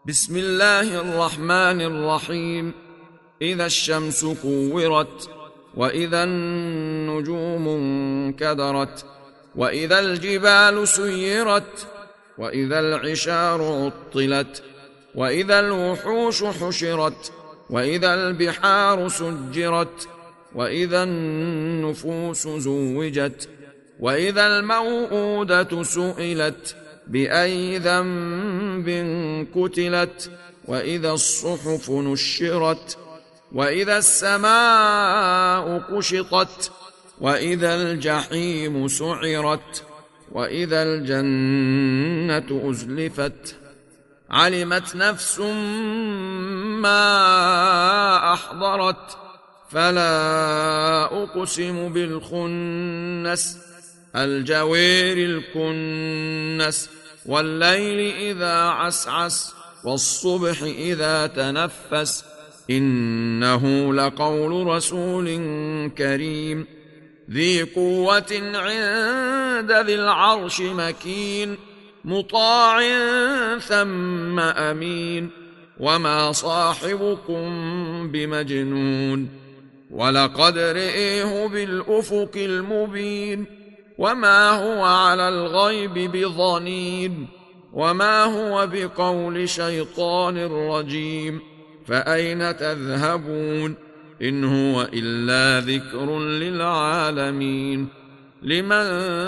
بسم الله الرحمن الرحيم. إذا الشمس كورت، وإذا النجوم انكدرت، وإذا الجبال سيرت، وإذا العشار عطلت، وإذا الوحوش حشرت، وإذا البحار سجرت، وإذا النفوس زوجت، وإذا الموءودة سئلت بأي ذنب قتلت، وإذا الصحف نشرت، وإذا السماء كشطت، وإذا الجحيم سعرت، وإذا الجنة أزلفت. علمت نفس ما أحضرت. فلا أقسم بالخنس الجوار الكنس، والليل إذا عسعس، والصبح إذا تنفس. إنه لقول رسول كريم ذي قوة عند ذي العرش مكين، مطاع ثم أمين. وما صاحبكم بمجنون، ولقد رئيه بالأفق المبين. وما هو على الغيب بضنين، وما هو بقول شيطان رجيم. فأين تذهبون؟ إن هو إلا ذكر للعالمين. لمن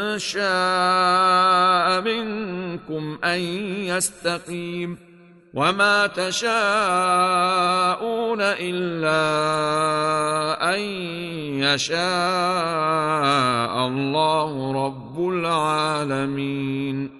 شاء منكم أن يستقيم. وما تشاءون إلا أن يشاء الله رب العالمين.